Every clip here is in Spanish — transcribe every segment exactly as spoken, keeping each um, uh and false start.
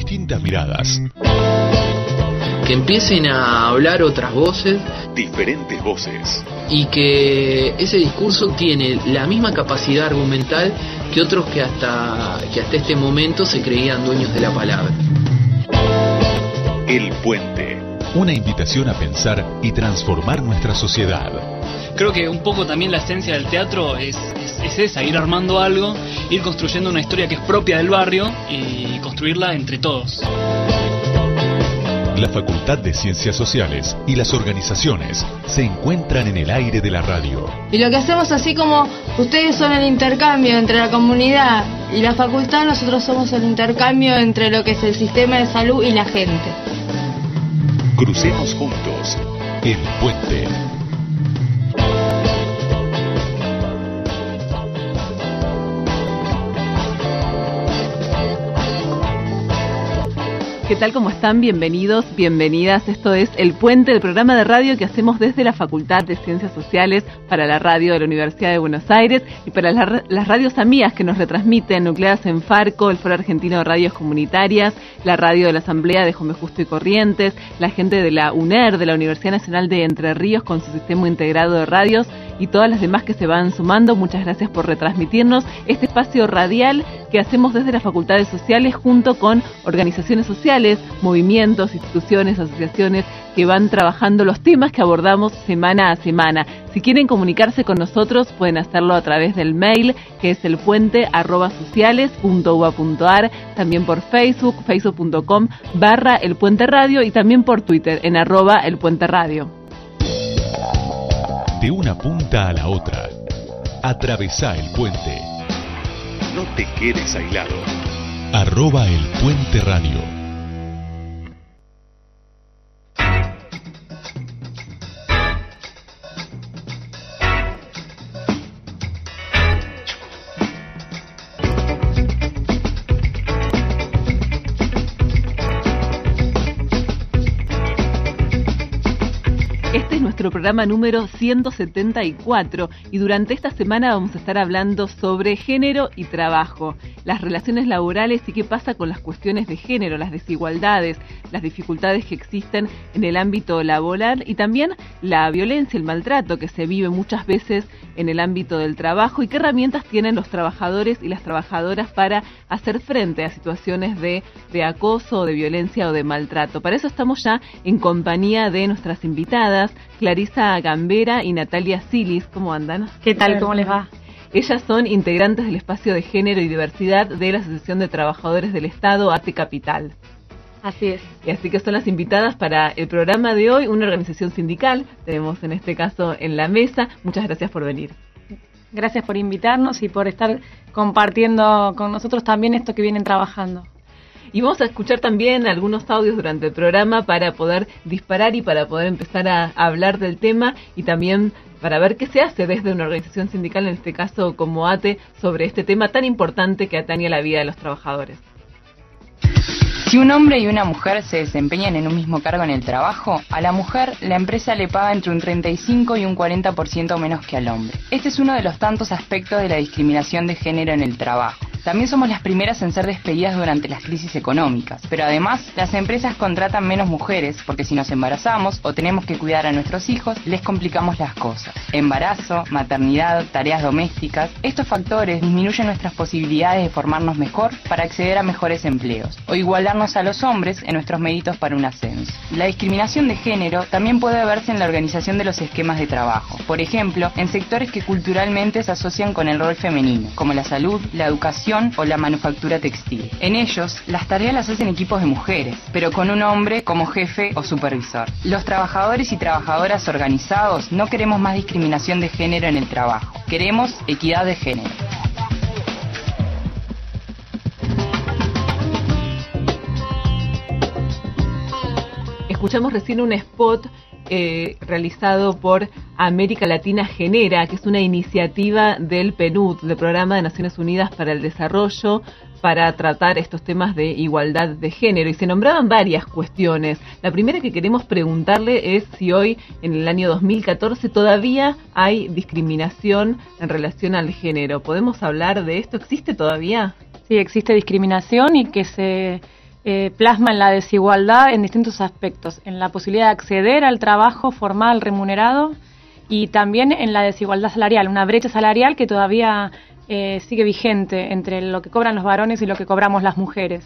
distintas miradas. Que empiecen a hablar otras voces. Diferentes voces. Y que ese discurso tiene la misma capacidad argumental que otros que hasta, que hasta este momento se creían dueños de la palabra. El Puente. Una invitación a pensar y transformar nuestra sociedad. Creo que un poco también la esencia del teatro es, es, es esa, ir armando algo, ir construyendo una historia que es propia del barrio y construirla entre todos. La Facultad de Ciencias Sociales y las organizaciones se encuentran en el aire de la radio. Y lo que hacemos, así como ustedes son el intercambio entre la comunidad y la facultad, nosotros somos el intercambio entre lo que es el sistema de salud y la gente. Crucemos juntos El Puente. ¿Qué tal? ¿Cómo están? Bienvenidos, bienvenidas. Esto es El Puente, el programa de radio que hacemos desde la Facultad de Ciencias Sociales para la radio de la Universidad de Buenos Aires y para la, las radios amigas que nos retransmiten, nucleadas en Farco, el Foro Argentino de Radios Comunitarias, la radio de la Asamblea de Juan B. Justo y Corrientes, la gente de la U N E R, de la Universidad Nacional de Entre Ríos con su sistema integrado de radios y todas las demás que se van sumando. Muchas gracias por retransmitirnos este espacio radial que hacemos desde las Facultades Sociales junto con organizaciones sociales, movimientos, instituciones, asociaciones que van trabajando los temas que abordamos semana a semana. Si quieren comunicarse con nosotros pueden hacerlo a través del mail que es elpuente arroba sociales punto u a punto ar, también por Facebook, facebook punto com barra elpuenteradio y también por Twitter en arroba elpuenteradio. De una punta a la otra, atravesá el puente. No te quedes aislado. Arroba el Puente Radio. Nuestro programa número ciento setenta y cuatro y durante esta semana vamos a estar hablando sobre género y trabajo, las relaciones laborales y qué pasa con las cuestiones de género, las desigualdades, las dificultades que existen en el ámbito laboral y también la violencia, el maltrato que se vive muchas veces en el ámbito del trabajo y qué herramientas tienen los trabajadores y las trabajadoras para hacer frente a situaciones de, de acoso, de violencia o de maltrato. Para eso estamos ya en compañía de nuestras invitadas, Clarisa Gambera y Natalia Silis. ¿Cómo andan? ¿Qué tal? ¿Cómo les va? Ellas son integrantes del espacio de género y diversidad de la Asociación de Trabajadores del Estado, A T E Capital. Así es. Y así que son las invitadas para el programa de hoy, una organización sindical, tenemos en este caso en la mesa. Muchas gracias por venir. Gracias por invitarnos y por estar compartiendo con nosotros también esto que vienen trabajando. Y vamos a escuchar también algunos audios durante el programa para poder disparar y para poder empezar a, a hablar del tema y también para ver qué se hace desde una organización sindical, en este caso como A T E, sobre este tema tan importante que atañe a la vida de los trabajadores. Si un hombre y una mujer se desempeñan en un mismo cargo en el trabajo, a la mujer la empresa le paga entre un treinta y cinco y un cuarenta por ciento menos que al hombre. Este es uno de los tantos aspectos de la discriminación de género en el trabajo. También somos las primeras en ser despedidas durante las crisis económicas, pero además las empresas contratan menos mujeres porque si nos embarazamos o tenemos que cuidar a nuestros hijos, les complicamos las cosas. Embarazo, maternidad, tareas domésticas, estos factores disminuyen nuestras posibilidades de formarnos mejor para acceder a mejores empleos o igualarnos a los hombres en nuestros méritos para un ascenso. La discriminación de género también puede verse en la organización de los esquemas de trabajo, por ejemplo, en sectores que culturalmente se asocian con el rol femenino, como la salud, la educación o la manufactura textil. En ellos, las tareas las hacen equipos de mujeres, pero con un hombre como jefe o supervisor. Los trabajadores y trabajadoras organizados no queremos más discriminación de género en el trabajo. Queremos equidad de género. Escuchamos recién un spot eh, realizado por América Latina Genera, que es una iniciativa del P N U D, del Programa de Naciones Unidas para el Desarrollo, para tratar estos temas de igualdad de género. Y se nombraban varias cuestiones. La primera que queremos preguntarle es si hoy, en el año dos mil catorce, todavía hay discriminación en relación al género. ¿Podemos hablar de esto? ¿Existe todavía? Sí, existe discriminación y que se eh, plasma en la desigualdad en distintos aspectos, en la posibilidad de acceder al trabajo formal remunerado y también en la desigualdad salarial, una brecha salarial que todavía eh, sigue vigente entre lo que cobran los varones y lo que cobramos las mujeres.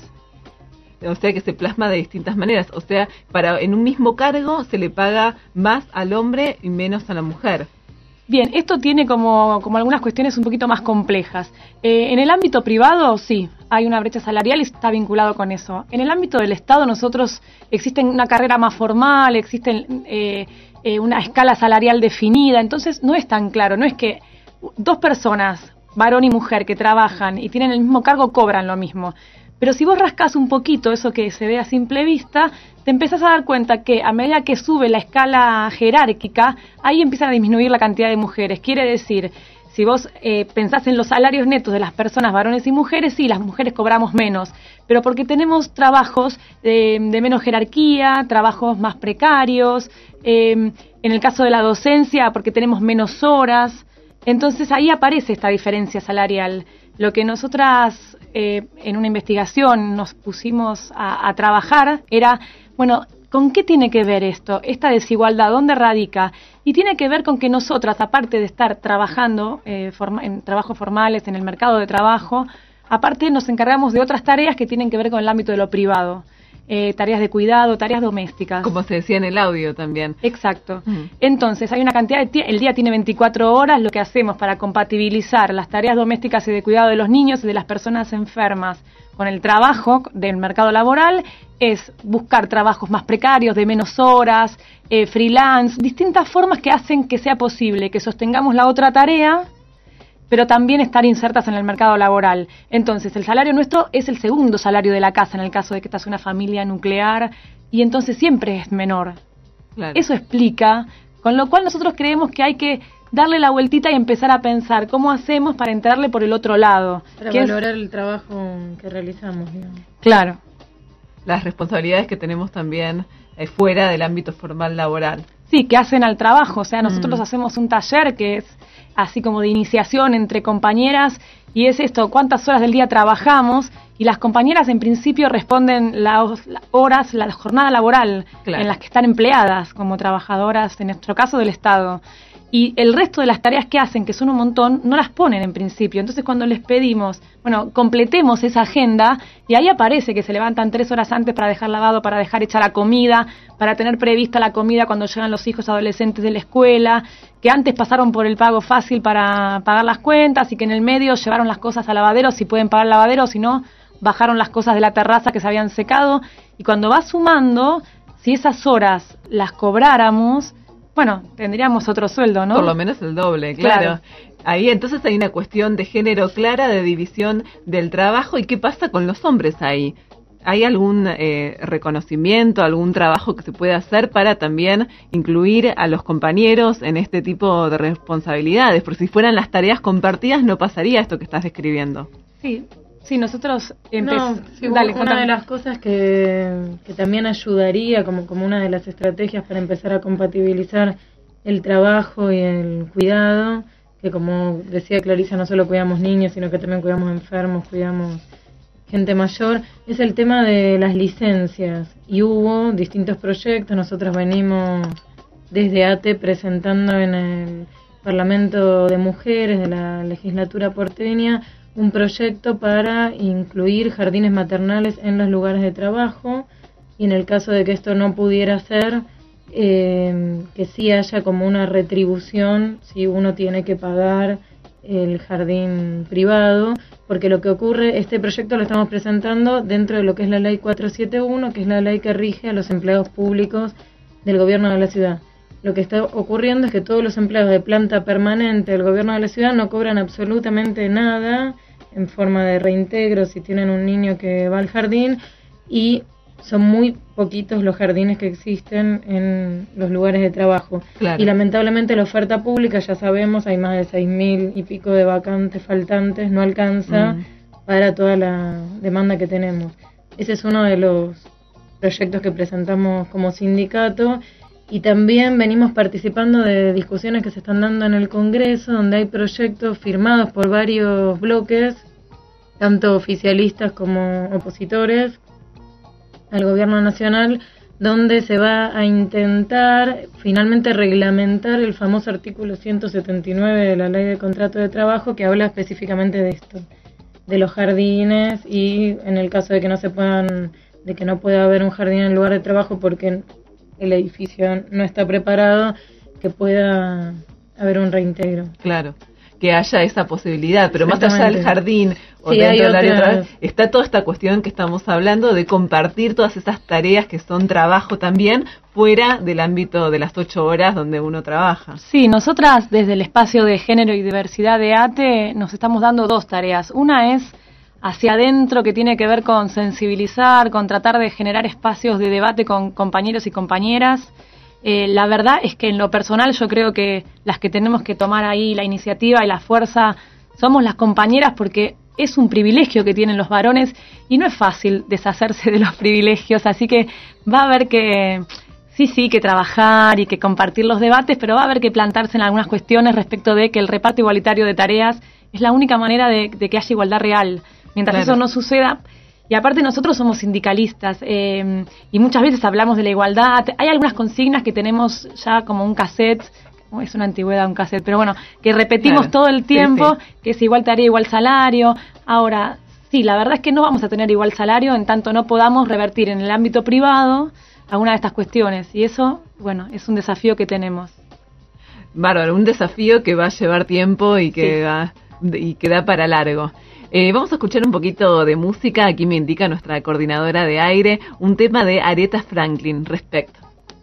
O sea que se plasma de distintas maneras, o sea, para en un mismo cargo se le paga más al hombre y menos a la mujer. Bien, esto tiene como, como algunas cuestiones un poquito más complejas. Eh, en el ámbito privado, sí, hay una brecha salarial y está vinculado con eso. En el ámbito del Estado, nosotros existe una carrera más formal, existe eh, eh, una escala salarial definida, entonces no es tan claro, no es que dos personas, varón y mujer, que trabajan y tienen el mismo cargo, cobran lo mismo. Pero si vos rascás un poquito eso que se ve a simple vista, te empezás a dar cuenta que a medida que sube la escala jerárquica, ahí empiezan a disminuir la cantidad de mujeres. Quiere decir, si vos eh, pensás en los salarios netos de las personas, varones y mujeres, sí, las mujeres cobramos menos, pero porque tenemos trabajos de, de menos jerarquía, trabajos más precarios, eh, en el caso de la docencia, porque tenemos menos horas. Entonces ahí aparece esta diferencia salarial. Lo que nosotras eh, en una investigación nos pusimos a, a trabajar era, bueno, ¿con qué tiene que ver esto? Esta desigualdad, ¿dónde radica? Y tiene que ver con que nosotras, aparte de estar trabajando eh, forma, en trabajos formales, en el mercado de trabajo, aparte nos encargamos de otras tareas que tienen que ver con el ámbito de lo privado. Eh, tareas de cuidado, tareas domésticas. Como se decía en el audio también. Exacto. Mm. Entonces, hay una cantidad de tiempo, el día tiene veinticuatro horas, lo que hacemos para compatibilizar las tareas domésticas y de cuidado de los niños y de las personas enfermas con el trabajo del mercado laboral es buscar trabajos más precarios, de menos horas, eh, freelance, distintas formas que hacen que sea posible que sostengamos la otra tarea, pero también estar insertas en el mercado laboral. Entonces, el salario nuestro es el segundo salario de la casa, en el caso de que estás en una familia nuclear, y entonces siempre es menor. Claro. Eso explica, con lo cual nosotros creemos que hay que darle la vueltita y empezar a pensar cómo hacemos para entrarle por el otro lado. Para valorar es... el trabajo que realizamos, digamos. Claro. Las responsabilidades que tenemos también eh, fuera del ámbito formal laboral. Sí, que hacen al trabajo. O sea, nosotros mm. hacemos un taller que es así como de iniciación entre compañeras, y es esto, cuántas horas del día trabajamos, y las compañeras en principio responden las, las horas, la jornada laboral, claro, en las que están empleadas como trabajadoras, en nuestro caso del Estado. Y el resto de las tareas que hacen, que son un montón, no las ponen en principio. Entonces cuando les pedimos, bueno, completemos esa agenda, y ahí aparece que se levantan tres horas antes para dejar lavado, para dejar hecha la comida, para tener prevista la comida cuando llegan los hijos adolescentes de la escuela, que antes pasaron por el pago fácil para pagar las cuentas y que en el medio llevaron las cosas al lavadero, si pueden pagar el lavadero, si no, bajaron las cosas de la terraza que se habían secado. Y cuando vas sumando, si esas horas las cobráramos, bueno, tendríamos otro sueldo, ¿no? Por lo menos el doble, claro. claro. Ahí entonces hay una cuestión de género clara, de división del trabajo. ¿Y qué pasa con los hombres ahí? ¿Hay algún eh, reconocimiento, algún trabajo que se puede hacer para también incluir a los compañeros en este tipo de responsabilidades? Porque si fueran las tareas compartidas no pasaría esto que estás describiendo. Sí. Sí, nosotros empe- no, sí, Dale, una contame. de las cosas que, que también ayudaría como, como una de las estrategias para empezar a compatibilizar el trabajo y el cuidado, que como decía Clarisa, no solo cuidamos niños, sino que también cuidamos enfermos, cuidamos gente mayor, es el tema de las licencias. Y hubo distintos proyectos, nosotros venimos desde A T E presentando en el Parlamento de Mujeres de la legislatura porteña un proyecto para incluir jardines maternales en los lugares de trabajo, y en el caso de que esto no pudiera ser, eh, que sí haya como una retribución si uno tiene que pagar el jardín privado, porque lo que ocurre, este proyecto lo estamos presentando dentro de lo que es la ley cuatrocientos setenta y uno, que es la ley que rige a los empleados públicos del gobierno de la ciudad. Lo que está ocurriendo es que todos los empleados de planta permanente del gobierno de la ciudad no cobran absolutamente nada en forma de reintegro si tienen un niño que va al jardín, y son muy poquitos los jardines que existen en los lugares de trabajo. Claro. Y lamentablemente la oferta pública, ya sabemos, hay más de seis mil y pico de vacantes faltantes, no alcanza mm. para toda la demanda que tenemos. Ese es uno de los proyectos que presentamos como sindicato. Y también venimos participando de discusiones que se están dando en el Congreso, donde hay proyectos firmados por varios bloques, tanto oficialistas como opositores, al gobierno nacional, donde se va a intentar finalmente reglamentar el famoso artículo ciento setenta y nueve de la Ley de Contrato de Trabajo, que habla específicamente de esto, de los jardines, y en el caso de que no se puedan, de que no pueda haber un jardín en el lugar de trabajo porque el edificio no está preparado, que pueda haber un reintegro. Claro, que haya esa posibilidad, pero más allá del jardín o sí, dentro del área de otras... trabajo, está toda esta cuestión que estamos hablando de compartir todas esas tareas que son trabajo también fuera del ámbito de las ocho horas donde uno trabaja. Sí, nosotras desde el espacio de género y diversidad de ATE nos estamos dando dos tareas. Una es hacia adentro, que tiene que ver con sensibilizar, con tratar de generar espacios de debate con compañeros y compañeras. Eh, la verdad es que en lo personal yo creo que las que tenemos que tomar ahí la iniciativa y la fuerza somos las compañeras, porque es un privilegio que tienen los varones y no es fácil deshacerse de los privilegios, así que va a haber que, sí, sí, que trabajar y que compartir los debates, pero va a haber que plantarse en algunas cuestiones respecto de que el reparto igualitario de tareas es la única manera de, de que haya igualdad real. Mientras claro. eso no suceda... Y aparte nosotros somos sindicalistas eh, y muchas veces hablamos de la igualdad. Hay algunas consignas que tenemos ya como un cassette, es una antigüedad un cassette, pero bueno, que repetimos claro. todo el tiempo, sí, sí. que es igual tarea, igual salario. Ahora, sí, la verdad es que no vamos a tener igual salario en tanto no podamos revertir en el ámbito privado alguna de estas cuestiones. Y eso, bueno, es un desafío que tenemos. Bárbaro, un desafío que va a llevar tiempo y que, sí. va, y que da para largo. Eh, vamos a escuchar un poquito de música. Aquí me indica nuestra coordinadora de aire, un tema de Aretha Franklin, Respect.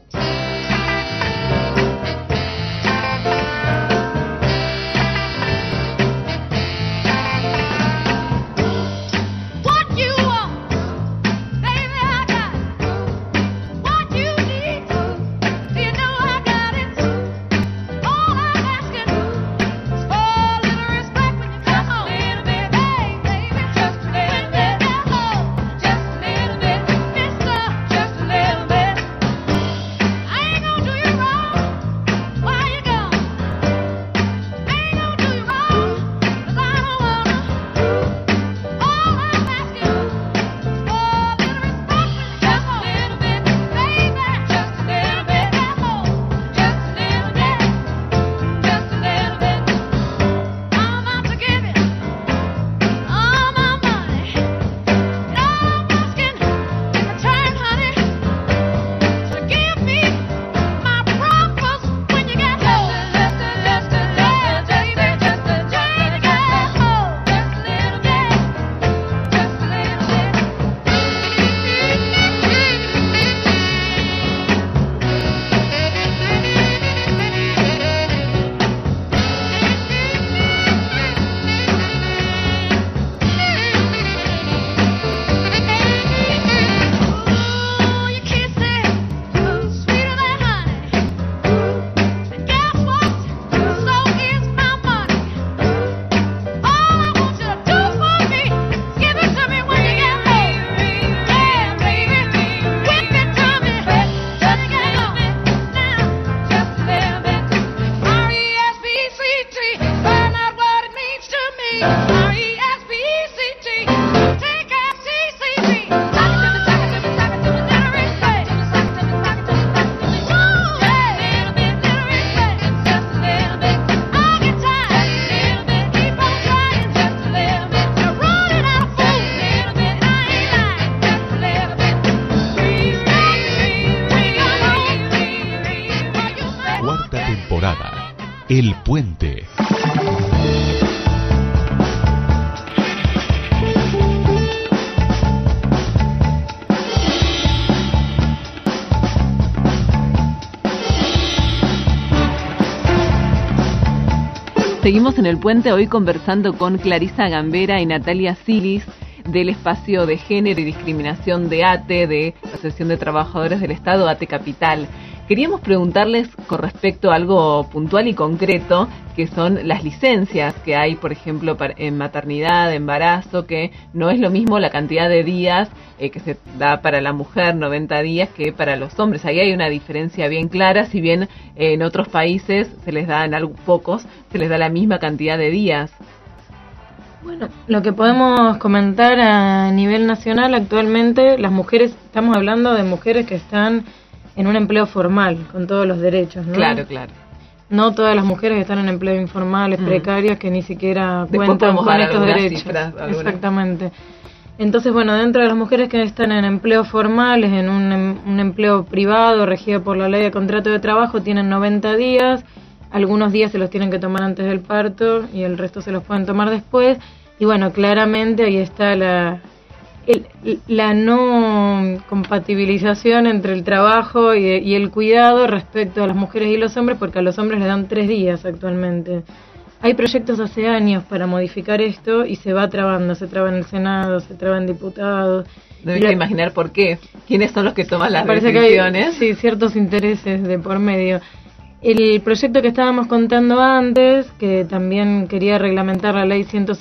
El Puente. Seguimos en El Puente hoy conversando con Clarisa Gambera y Natalia Silis del espacio de género y discriminación de ATE, de la Asociación de Trabajadores del Estado, ATE Capital. Queríamos preguntarles con respecto a algo puntual y concreto, que son las licencias que hay, por ejemplo, en maternidad, embarazo, que no es lo mismo la cantidad de días eh, que se da para la mujer, noventa días, que para los hombres. Ahí hay una diferencia bien clara, si bien eh, en otros países se les da, en algo, pocos, se les da la misma cantidad de días. Bueno, lo que podemos comentar a nivel nacional actualmente, las mujeres, estamos hablando de mujeres que están en un empleo formal, con todos los derechos, ¿no? Claro, claro. No todas las mujeres que están en empleo informales, mm. precarias, que ni siquiera Después cuentan con estos derechos. Cifras, exactamente. Entonces, bueno, dentro de las mujeres que están en empleos formales, en un, un empleo privado regido por la ley de contrato de trabajo, tienen noventa días, algunos días se los tienen que tomar antes del parto y el resto se los pueden tomar después. Y bueno, claramente ahí está la, el, la no compatibilización entre el trabajo y, y el cuidado respecto a las mujeres y los hombres, porque a los hombres les dan tres días actualmente. Hay proyectos hace años para modificar esto y se va trabando, se traba en el Senado, se traba en diputados. No hay que imaginar por qué. ¿Quiénes son los que toman las parece decisiones? Que hay, sí, ciertos intereses de por medio. El proyecto que estábamos contando antes, que también quería reglamentar la ley cien,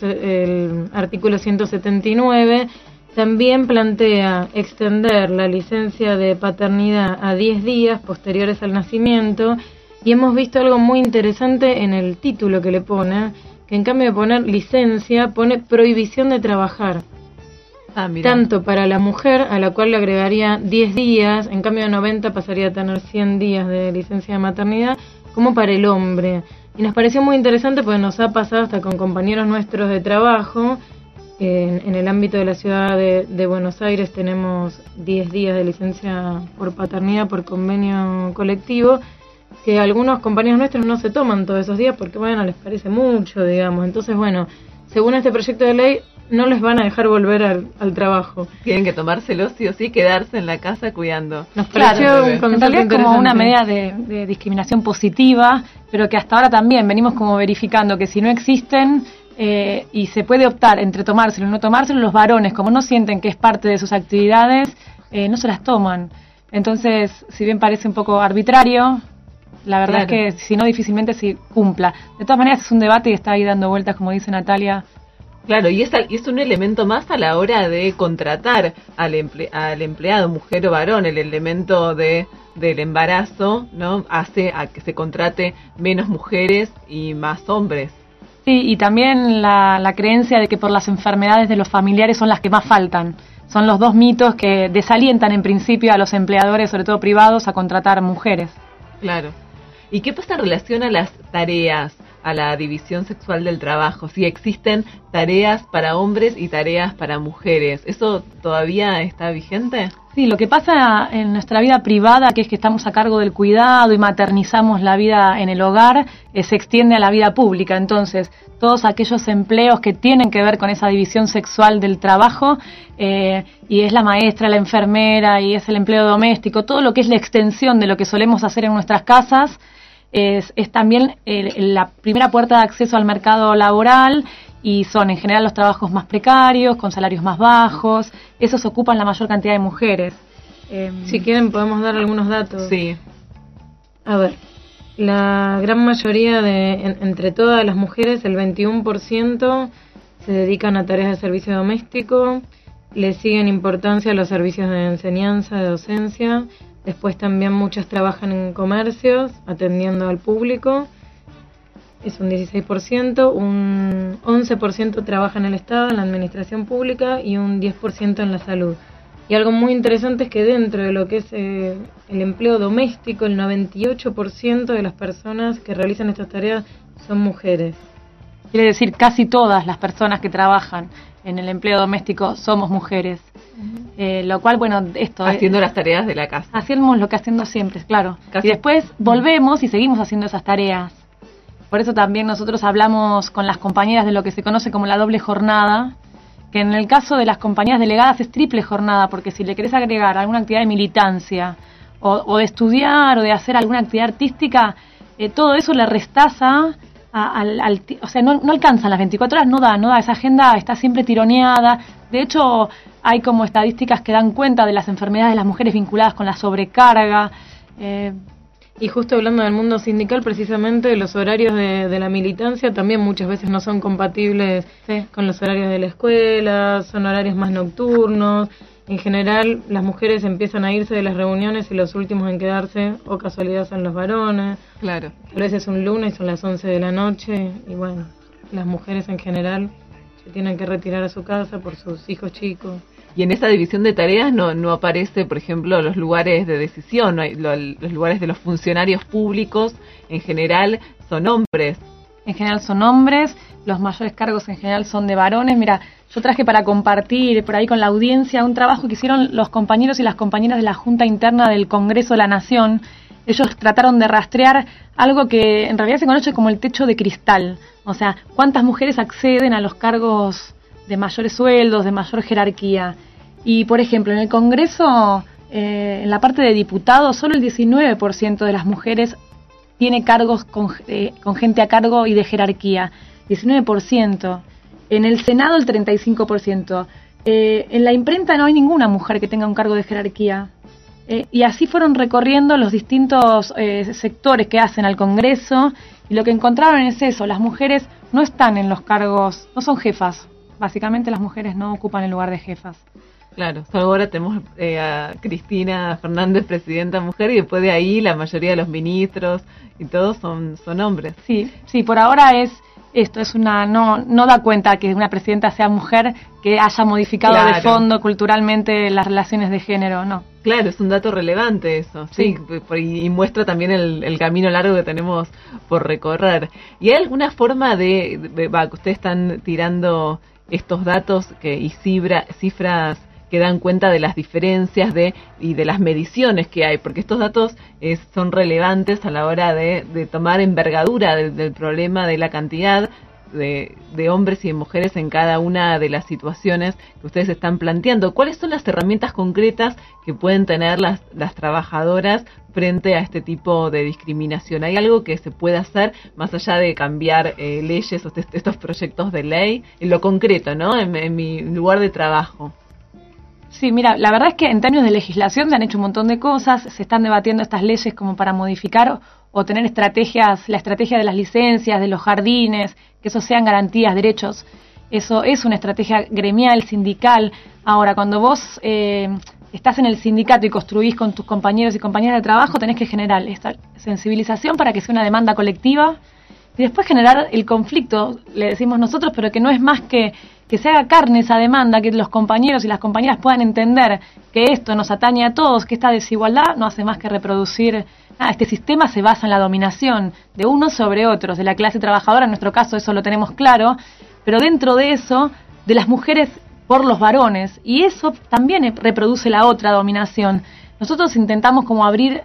el artículo ciento setenta y nueve, también plantea extender la licencia de paternidad a diez días posteriores al nacimiento. Y hemos visto algo muy interesante en el título que le pone, que en cambio de poner licencia, pone prohibición de trabajar. Ah, mira. Tanto para la mujer, a la cual le agregaría diez días, en cambio de noventa pasaría a tener cien días de licencia de maternidad, como para el hombre. Y nos pareció muy interesante porque nos ha pasado hasta con compañeros nuestros de trabajo. En, en el ámbito de la ciudad de, de Buenos Aires tenemos diez días de licencia por paternidad por convenio colectivo, que algunos compañeros nuestros no se toman todos esos días porque, bueno, les parece mucho, digamos. Entonces, bueno, según este proyecto de ley, no les van a dejar volver al, al trabajo. Tienen que tomárselos sí o sí, quedarse en la casa cuidando. Nos pareció claro, un concepto en realidad como una medida de, de discriminación positiva, pero que hasta ahora también venimos como verificando que si no existen eh, y se puede optar entre tomárselo y no tomárselo, los varones, como no sienten que es parte de sus actividades, eh, no se las toman. Entonces, si bien parece un poco arbitrario, la verdad claro. es que si no difícilmente se cumpla. De todas maneras es un debate y está ahí dando vueltas, como dice Natalia. Claro, y es, y es un elemento más a la hora de contratar al, emple, al empleado, mujer o varón. El elemento de del embarazo, ¿no? Hace a que se contrate menos mujeres y más hombres. Sí, y también la, la creencia de que por las enfermedades de los familiares son las que más faltan. Son los dos mitos que desalientan en principio a los empleadores, sobre todo privados, a contratar mujeres. Claro. ¿Y qué pasa en relación a las tareas, a la división sexual del trabajo? Si existen tareas para hombres y tareas para mujeres, ¿eso todavía está vigente? Sí, lo que pasa en nuestra vida privada, que es que estamos a cargo del cuidado y maternizamos la vida en el hogar, eh, se extiende a la vida pública. Entonces, todos aquellos empleos que tienen que ver con esa división sexual del trabajo, eh, y es la maestra, la enfermera, y es el empleo doméstico, todo lo que es la extensión de lo que solemos hacer en nuestras casas, Es, es también el, la primera puerta de acceso al mercado laboral y son en general los trabajos más precarios, con salarios más bajos. Esos ocupan la mayor cantidad de mujeres. Eh, si quieren podemos dar algunos datos. Sí. A ver, la gran mayoría de, en, entre todas las mujeres, el veintiuno por ciento se dedican a tareas de servicio doméstico, le siguen importancia a los servicios de enseñanza, de docencia. Después también muchas trabajan en comercios, atendiendo al público, es un dieciséis por ciento, un once por ciento trabaja en el Estado, en la administración pública y un diez por ciento en la salud. Y algo muy interesante es que dentro de lo que es eh, el empleo doméstico, el noventa y ocho por ciento de las personas que realizan estas tareas son mujeres. Quiere decir, casi todas las personas que trabajan en el empleo doméstico somos mujeres. Uh-huh. Eh, lo cual, bueno, esto... Haciendo es, las tareas de la casa. Hacemos lo que hacemos siempre, claro. Casi. Y después volvemos y seguimos haciendo esas tareas. Por eso también nosotros hablamos con las compañeras de lo que se conoce como la doble jornada, que en el caso de las compañías delegadas es triple jornada, porque si le querés agregar alguna actividad de militancia o, o de estudiar o de hacer alguna actividad artística, eh, todo eso le restaza a, al, al, o sea, no, no alcanzan las veinticuatro horas, no da, no da, esa agenda está siempre tironeada. De hecho, hay como estadísticas que dan cuenta de las enfermedades de las mujeres vinculadas con la sobrecarga. Eh, y justo hablando del mundo sindical, precisamente los horarios de, de la militancia también muchas veces no son compatibles sí. con los horarios de la escuela, son horarios más nocturnos. En general, las mujeres empiezan a irse de las reuniones y los últimos en quedarse, o casualidad, son los varones. Claro. A veces es un lunes, son las once de la noche, y bueno, las mujeres en general se tienen que retirar a su casa por sus hijos chicos. Y en esa división de tareas no, no aparece, por ejemplo, los lugares de decisión, ¿no? Los lugares de los funcionarios públicos en general son hombres. En general son hombres, los mayores cargos en general son de varones. Mira, yo traje para compartir por ahí con la audiencia un trabajo que hicieron los compañeros y las compañeras de la Junta Interna del Congreso de la Nación. Ellos trataron de rastrear algo que en realidad se conoce como el techo de cristal. O sea, cuántas mujeres acceden a los cargos de mayores sueldos, de mayor jerarquía. Y, por ejemplo, en el Congreso, eh, en la parte de diputados, solo el diecinueve por ciento de las mujeres tiene cargos con, eh, con gente a cargo y de jerarquía. diecinueve por ciento. En el Senado, el treinta y cinco por ciento. Eh, en la imprenta no hay ninguna mujer que tenga un cargo de jerarquía. Eh, y así fueron recorriendo los distintos eh, sectores que hacen al Congreso, y lo que encontraron es eso: las mujeres no están en los cargos, no son jefas. Básicamente las mujeres no ocupan el lugar de jefas. Claro, ahora tenemos eh, a Cristina Fernández, presidenta mujer, y después de ahí la mayoría de los ministros y todos son, son hombres. Sí, sí, por ahora es esto, es una no no da cuenta que una presidenta sea mujer que haya modificado claro. de fondo culturalmente las relaciones de género, no. Claro, es un dato relevante eso, sí, sí y, y muestra también el, el camino largo que tenemos por recorrer. ¿Y hay alguna forma de, de, de va, que ustedes están tirando estos datos que y cifra, cifras que dan cuenta de las diferencias de y de las mediciones que hay, porque estos datos eh, son relevantes a la hora de, de tomar envergadura del, del problema de la cantidad de, de hombres y de mujeres en cada una de las situaciones que ustedes están planteando? ¿Cuáles son las herramientas concretas que pueden tener las, las trabajadoras frente a este tipo de discriminación? ¿Hay algo que se pueda hacer más allá de cambiar eh, leyes o estos proyectos de ley en lo concreto, ¿no? En, en mi lugar de trabajo. Sí, mira, la verdad es que en términos de legislación se han hecho un montón de cosas, se están debatiendo estas leyes como para modificar o, o tener estrategias, la estrategia de las licencias, de los jardines, que eso sean garantías, derechos. Eso es una estrategia gremial, sindical. Ahora, cuando vos eh, estás en el sindicato y construís con tus compañeros y compañeras de trabajo, tenés que generar esta sensibilización para que sea una demanda colectiva y después generar el conflicto, le decimos nosotros, pero que no es más que que se haga carne esa demanda, que los compañeros y las compañeras puedan entender que esto nos atañe a todos, que esta desigualdad no hace más que reproducir. Ah, este sistema se basa en la dominación de unos sobre otros, de la clase trabajadora, en nuestro caso eso lo tenemos claro, pero dentro de eso, de las mujeres por los varones, y eso también reproduce la otra dominación. Nosotros intentamos como abrir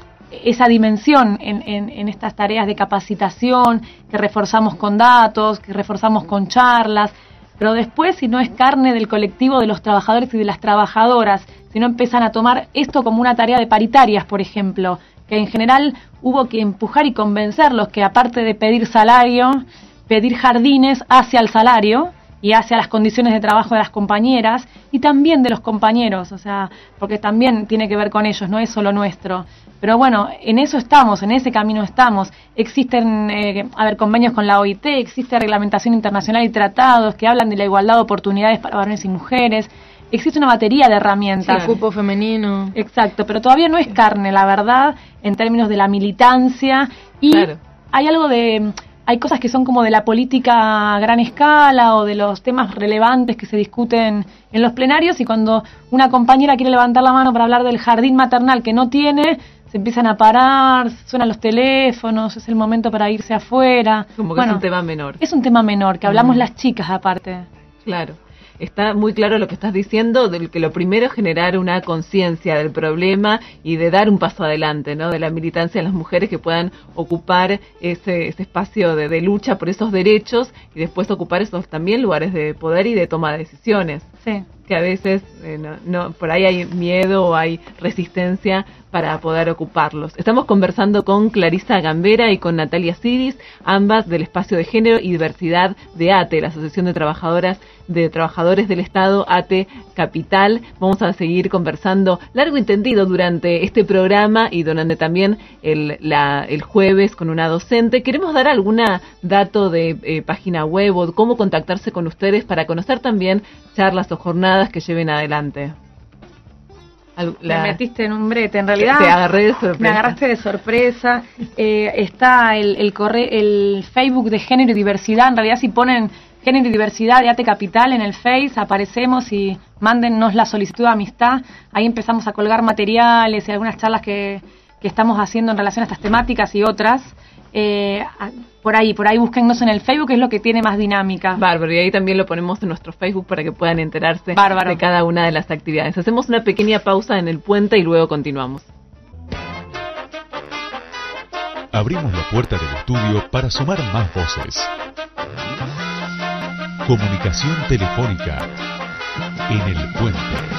esa dimensión en, en, en estas tareas de capacitación, que reforzamos con datos, que reforzamos con charlas. Pero después, si no es carne del colectivo de los trabajadores y de las trabajadoras, si no empiezan a tomar esto como una tarea de paritarias, por ejemplo, que en general hubo que empujar y convencerlos que aparte de pedir salario, pedir jardines hacia el salario y hacia las condiciones de trabajo de las compañeras y también de los compañeros, o sea, porque también tiene que ver con ellos, no es solo nuestro. Pero bueno, en eso estamos, en ese camino estamos. Existen, eh, a ver, convenios con la O I T, existe reglamentación internacional y tratados que hablan de la igualdad de oportunidades para varones y mujeres. Existe una batería de herramientas. Sí, cupo femenino. Exacto, pero todavía no es carne, la verdad, en términos de la militancia. Y claro. hay algo de... Hay cosas que son como de la política a gran escala o de los temas relevantes que se discuten en los plenarios, y cuando una compañera quiere levantar la mano para hablar del jardín maternal que no tiene, se empiezan a parar, suenan los teléfonos, es el momento para irse afuera. Como que bueno, es un tema menor. Es un tema menor, que hablamos mm. las chicas aparte. Claro. Está muy claro lo que estás diciendo, de que lo primero es generar una conciencia del problema y de dar un paso adelante, ¿no? De la militancia de las mujeres que puedan ocupar ese, ese espacio de, de lucha por esos derechos y después ocupar esos también lugares de poder y de toma de decisiones. Sí. Que a veces eh, no, no, por ahí hay miedo o hay resistencia para poder ocuparlos. Estamos conversando con Clarisa Gambera y con Natalia Siris, ambas del Espacio de Género y Diversidad de A T E, la Asociación de Trabajadoras de Trabajadores del Estado, A T E Capital. Vamos a seguir conversando largo y tendido durante este programa y durante también el, la, el jueves con una docente. Queremos dar algún dato de eh, página web o cómo contactarse con ustedes para conocer también charlas o jornadas que lleven adelante. La... Me metiste en un brete, en realidad. Te agarré de sorpresa. Me agarraste de sorpresa. Eh, está el, el, corre, el Facebook de Género y Diversidad. En realidad, si ponen Género y Diversidad de ATE Capital en el Face, aparecemos y mándennos la solicitud de amistad. Ahí empezamos a colgar materiales y algunas charlas que, que estamos haciendo en relación a estas temáticas y otras. Eh, por ahí, por ahí búsquennos en el Facebook, que es lo que tiene más dinámica. Bárbaro, y ahí también lo ponemos en nuestro Facebook para que puedan enterarse Bárbaro. de cada una de las actividades. Hacemos una pequeña pausa en el puente y luego continuamos. Abrimos la puerta del estudio para sumar más voces. Comunicación telefónica en el puente.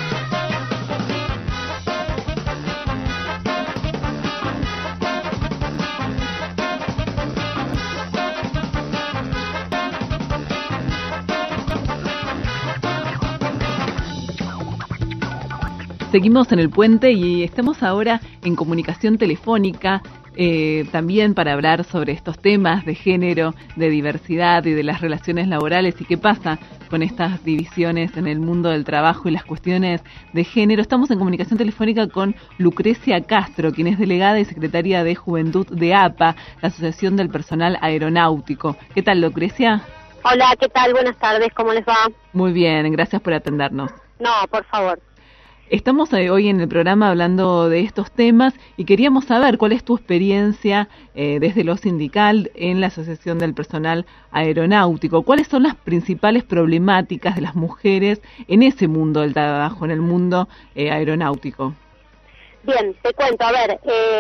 Seguimos en el puente y estamos ahora en comunicación telefónica, eh, también para hablar sobre estos temas de género, de diversidad y de las relaciones laborales y qué pasa con estas divisiones en el mundo del trabajo y las cuestiones de género. Estamos en comunicación telefónica con Lucrecia Castro, quien es delegada y secretaria de Juventud de A P A, la Asociación del Personal Aeronáutico. ¿Qué tal, Lucrecia? Hola, ¿qué tal? Buenas tardes, ¿cómo les va? Muy bien, gracias por atendernos. No, por favor. Estamos hoy en el programa hablando de estos temas y queríamos saber cuál es tu experiencia eh, desde lo sindical en la Asociación del Personal Aeronáutico. ¿Cuáles son las principales problemáticas de las mujeres en ese mundo del trabajo, en el mundo eh, aeronáutico? Bien, te cuento, a ver,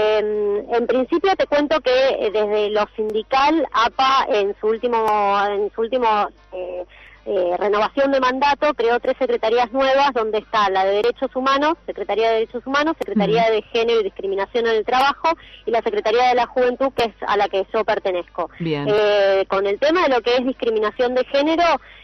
eh, en principio te cuento que eh, desde lo sindical, A P A en su último, en su último eh, eh, renovación de mandato creó tres secretarías nuevas, donde está la de Derechos Humanos, Secretaría de Derechos Humanos, Secretaría uh-huh. de Género y Discriminación en el Trabajo y la Secretaría de la Juventud, que es a la que yo pertenezco. Bien. Eh, con el tema de lo que es discriminación de género,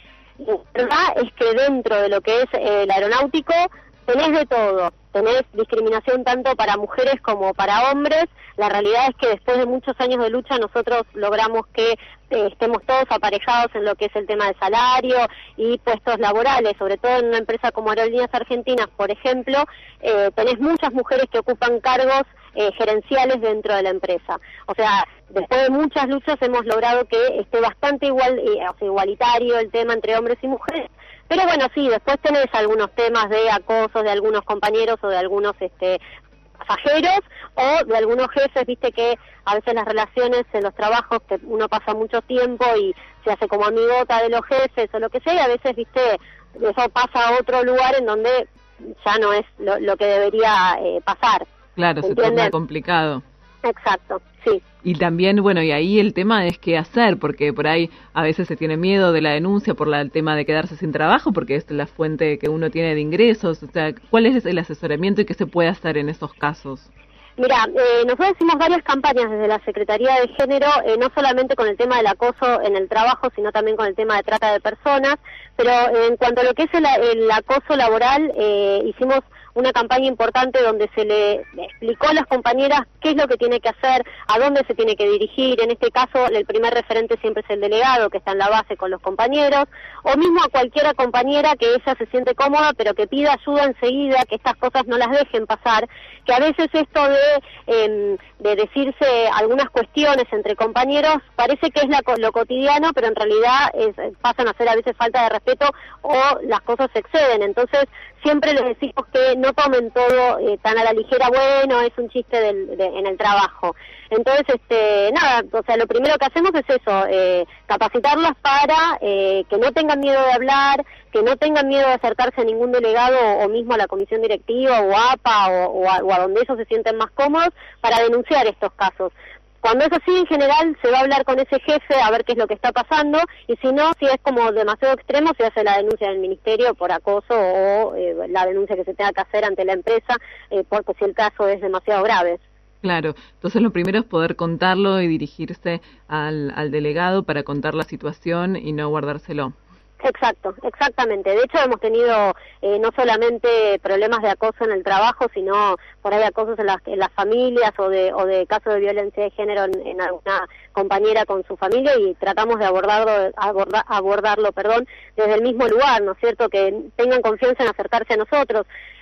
la verdad es que dentro de lo que es eh, el aeronáutico tenés de todo. Tenés discriminación tanto para mujeres como para hombres. La realidad es que después de muchos años de lucha nosotros logramos que eh, estemos todos aparejados en lo que es el tema de salario y puestos laborales, sobre todo en una empresa como Aerolíneas Argentinas, por ejemplo, eh, tenés muchas mujeres que ocupan cargos eh, gerenciales dentro de la empresa. O sea, después de muchas luchas hemos logrado que esté bastante igual, eh, o sea, igualitario el tema entre hombres y mujeres. Pero bueno, sí, después tenés algunos temas de acosos de algunos compañeros o de algunos este pasajeros o de algunos jefes, viste que a veces las relaciones en los trabajos que uno pasa mucho tiempo y se hace como amigota de los jefes o lo que sea, y a veces, viste, eso pasa a otro lugar en donde ya no es lo, lo que debería eh, pasar. Claro, se torna complicado. Exacto, sí. Y también, bueno, y ahí el tema es qué hacer, porque por ahí a veces se tiene miedo de la denuncia por la, el tema de quedarse sin trabajo, porque es la fuente que uno tiene de ingresos. O sea, ¿cuál es el asesoramiento y qué se puede hacer en esos casos? Mira, eh, nosotros hicimos varias campañas desde la Secretaría de Género, eh, no solamente con el tema del acoso en el trabajo, sino también con el tema de trata de personas, pero eh, en cuanto a lo que es el, el acoso laboral, eh, hicimos una campaña importante donde se le explicó a las compañeras qué es lo que tiene que hacer, a dónde se tiene que dirigir. En este caso, el primer referente siempre es el delegado, que está en la base con los compañeros, o mismo a cualquiera compañera que ella se siente cómoda, pero que pida ayuda enseguida, que estas cosas no las dejen pasar, que a veces esto de, eh, de decirse algunas cuestiones entre compañeros parece que es la, lo cotidiano, pero en realidad es, pasan a ser a veces falta de respeto o las cosas se exceden. Entonces, siempre les decimos que no tomen todo eh, tan a la ligera, bueno, es un chiste del, de, en el trabajo. Entonces, este, nada, o sea, lo primero que hacemos es eso, eh, capacitarlas para eh, que no tengan miedo de hablar, que no tengan miedo de acercarse a ningún delegado o, o mismo a la comisión directiva o A P A o, o, a, o a donde ellos se sienten más cómodos para denunciar estos casos. Cuando es así, en general, se va a hablar con ese jefe a ver qué es lo que está pasando, y si no, si es como demasiado extremo, se hace la denuncia del ministerio por acoso o eh, la denuncia que se tenga que hacer ante la empresa, eh, porque si el caso es demasiado grave. Claro, entonces lo primero es poder contarlo y dirigirse al, al delegado para contar la situación y no guardárselo. Exacto, exactamente. De hecho, hemos tenido eh, no solamente problemas de acoso en el trabajo, sino por ahí acosos en las, en las familias o de, o de casos de violencia de género en, en alguna compañera con su familia, y tratamos de abordarlo, aborda, abordarlo, perdón, desde el mismo lugar, ¿no es cierto? Que tengan confianza en acercarse a nosotros.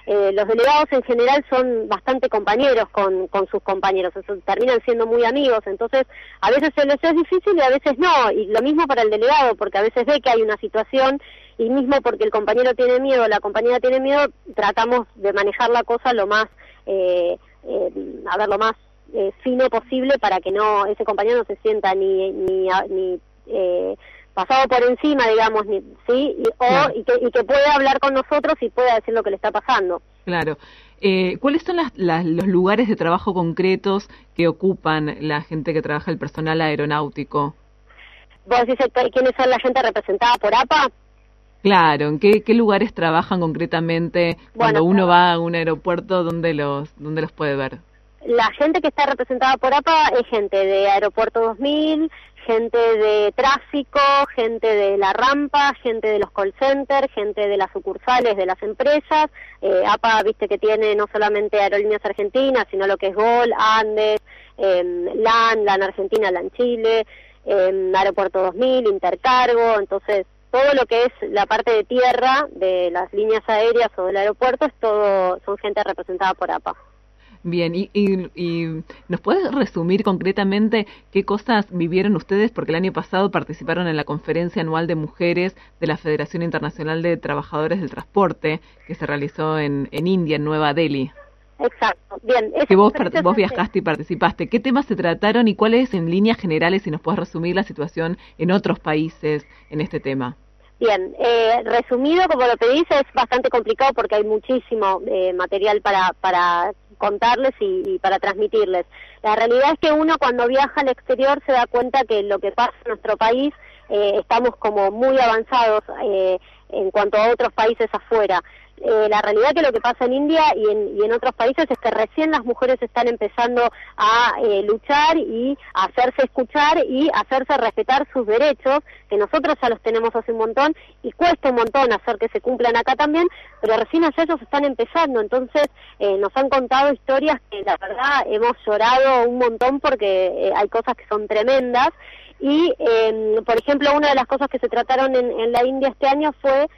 eh, los delegados en general son bastante compañeros con, con sus compañeros, eso, terminan siendo muy amigos, entonces a veces se les es difícil y a veces no, y lo mismo para el delegado, porque a veces ve que hay una situación y mismo porque el compañero tiene miedo, la compañera tiene miedo, tratamos de manejar la cosa lo más, eh, eh, a ver, lo más eh, fino posible para que no ese compañero no se sienta ni ni, ni eh, pasado por encima, digamos, ni, sí, y, o claro. y, que, y que pueda hablar con nosotros y pueda decir lo que le está pasando. Claro. Eh, ¿Cuáles son las, las, los lugares de trabajo concretos que ocupan la gente que trabaja, el personal aeronáutico? ¿Vos decís quiénes son la gente representada por A P A? Claro, ¿en qué, qué lugares trabajan concretamente cuando bueno, uno va a un aeropuerto? ¿Dónde los, dónde los puede ver? La gente que está representada por A P A es gente de Aeropuerto dos mil, gente de tráfico, gente de la rampa, gente de los call centers, gente de las sucursales de las empresas. Eh, A P A, viste que tiene no solamente Aerolíneas Argentinas, sino lo que es Gol, Andes, eh, LAN, LAN Argentina, LAN Chile, eh, Aeropuerto dos mil, Intercargo, entonces todo lo que es la parte de tierra de las líneas aéreas o del aeropuerto es todo, son gente representada por A P A. Bien, y, y, y ¿nos puedes resumir concretamente qué cosas vivieron ustedes? Porque el año pasado participaron en la conferencia anual de mujeres de la Federación Internacional de Trabajadores del Transporte, que se realizó en, en India, en Nueva Delhi. Exacto, bien. Que vos, vos viajaste y participaste. ¿Qué temas se trataron y cuáles en líneas generales, si nos puedes resumir la situación en otros países en este tema? Bien, eh, resumido, como lo pedís, es bastante complicado porque hay muchísimo eh, material para, para contarles y, y para transmitirles. La realidad es que uno cuando viaja al exterior se da cuenta que lo que pasa en nuestro país, eh, estamos como muy avanzados eh, en cuanto a otros países afuera. Eh, la realidad que lo que pasa en India y en, y en otros países es que recién las mujeres están empezando a eh, luchar y a hacerse escuchar y a hacerse respetar sus derechos, que nosotros ya los tenemos hace un montón y cuesta un montón hacer que se cumplan acá también, pero recién ellos están empezando, entonces eh, nos han contado historias que la verdad hemos llorado un montón porque eh, hay cosas que son tremendas. Y, eh, por ejemplo, una de las cosas que se trataron en, en la India este año fue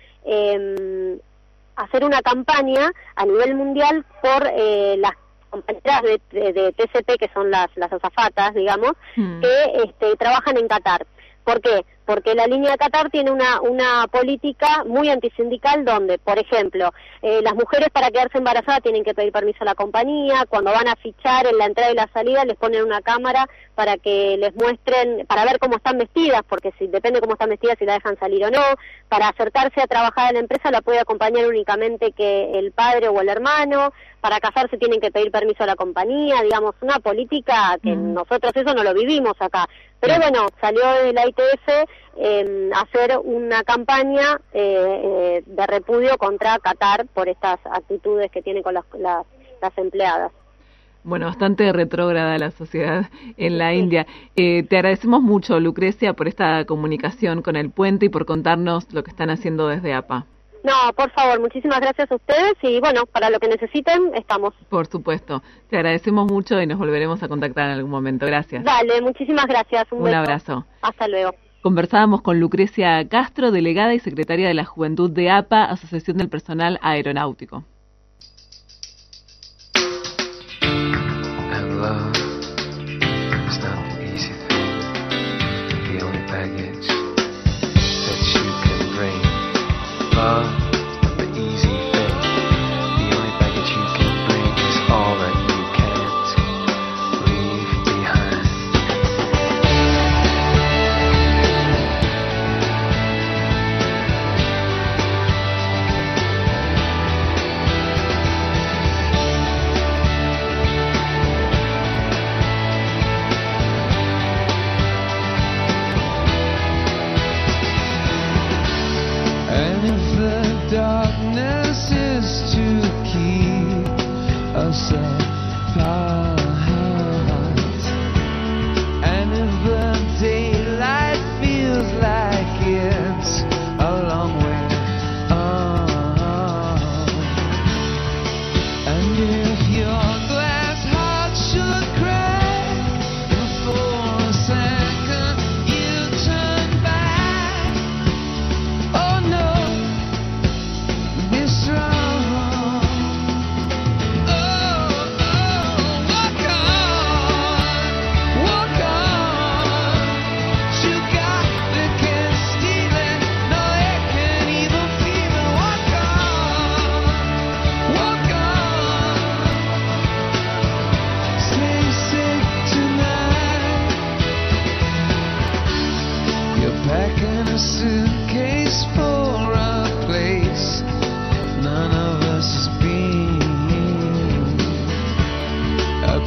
eh, hacer una campaña a nivel mundial por eh, las compañeras de, de, de T C P, que son las, las azafatas, digamos, mm. que este, trabajan en Qatar. ¿Por qué? Porque la línea de Qatar tiene una, una política muy antisindical donde, por ejemplo, eh, las mujeres para quedarse embarazadas tienen que pedir permiso a la compañía, cuando van a fichar en la entrada y la salida les ponen una cámara para que les muestren, para ver cómo están vestidas, porque si depende cómo están vestidas si la dejan salir o no, para acercarse a trabajar en la empresa la puede acompañar únicamente que el padre o el hermano, para casarse tienen que pedir permiso a la compañía, digamos, una política que mm. nosotros eso no lo vivimos acá. Pero bueno, salió de la I T F eh, hacer una campaña eh, eh, de repudio contra Qatar por estas actitudes que tiene con las, las, las empleadas. Bueno, bastante retrógrada la sociedad en la sí. India. Eh, te agradecemos mucho, Lucrecia, por esta comunicación con El Puente y por contarnos lo que están haciendo desde A P A. No, por favor, muchísimas gracias a ustedes y bueno, para lo que necesiten, estamos. Por supuesto. Te agradecemos mucho y nos volveremos a contactar en algún momento. Gracias. Dale, muchísimas gracias. Un, Un beso. abrazo. Hasta luego. Conversábamos con Lucrecia Castro, delegada y secretaria de la Juventud de A P A, Asociación del Personal Aeronáutico. Love, the easy thing. The only baggage you can bring is all that you can't leave behind. And if the darkness is to keep us apart, and if the daylight feels like it's a long way on, and if your glass heart should crack for a second, you turn back. Oh no, be strong.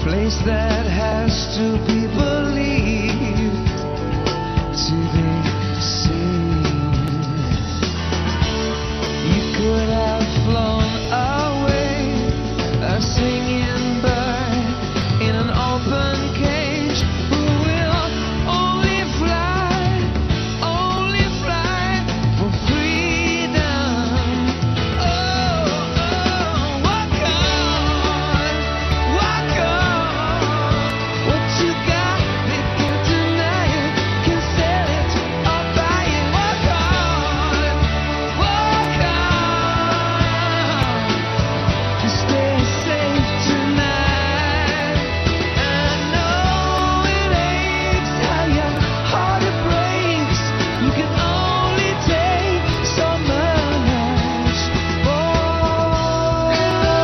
place that has to be believed to be seen. You could have flown away, a singing bird in an open cage, who will only fly, only fly for freedom. Oh, oh, walk on, walk on. What you got, they can't deny it, can sell it or buy it. Walk on, walk on, to stay safe tonight. I know it aches, how your heart it breaks. You can only take so much. Walk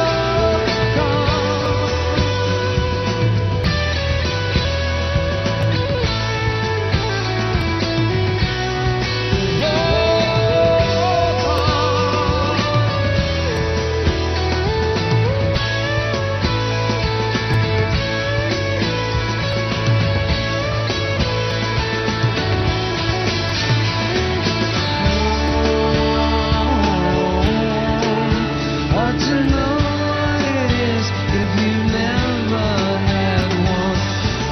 hard to know what it is if you never had one.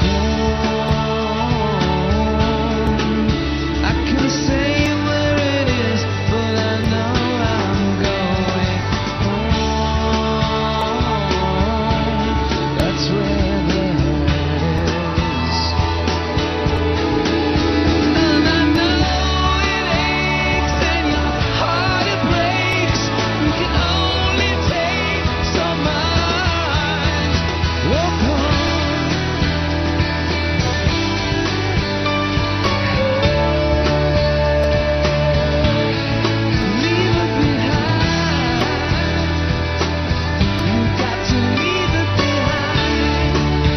I can say where it is, but I know I'm going home. That's where the hurt is. And I know it aches and your heart it breaks. You can only take so much. Walk on. Leave it behind. You got to leave it behind.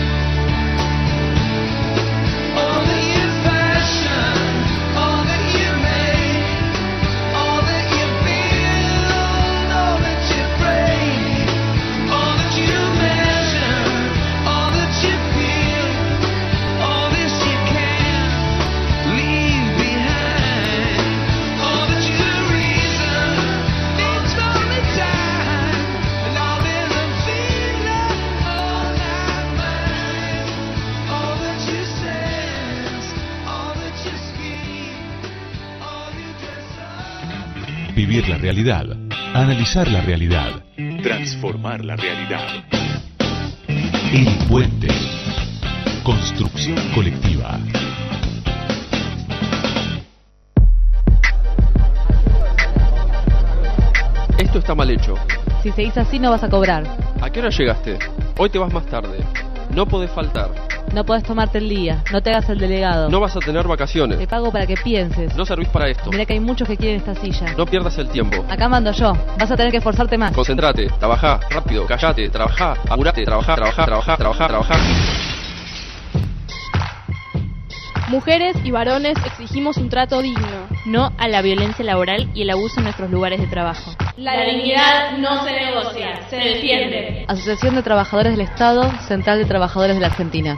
All that you fashion, all that you make, all that you build, all that you break, all that you measure, all that you feel, all this you can't leave behind. All that you reason needs only time, and all is a feeling, all that mind, all that you sense, all that you speak, all you dress up. Vivir la realidad, analizar la realidad, transformar la realidad. El Puente. Construcción colectiva. Esto está mal hecho. Si seguís así no vas a cobrar. ¿A qué hora llegaste? Hoy te vas más tarde. No podés faltar. No podés tomarte el día. No te hagas el delegado. No vas a tener Te vacaciones. pago para que pienses. No servís para esto. Mirá que hay muchos que quieren esta silla. No pierdas el tiempo. Acá mando yo. Vas a tener que esforzarte más. Concentrate, trabajá, rápido, callate, trabajá, apurate, trabajá, trabajá, trabajá, trabajá, trabajá. Mujeres y varones exigimos un trato digno. No a la violencia laboral y el abuso en nuestros lugares de trabajo. La dignidad no se negocia, se defiende. Asociación de Trabajadores del Estado, Central de Trabajadores de la Argentina.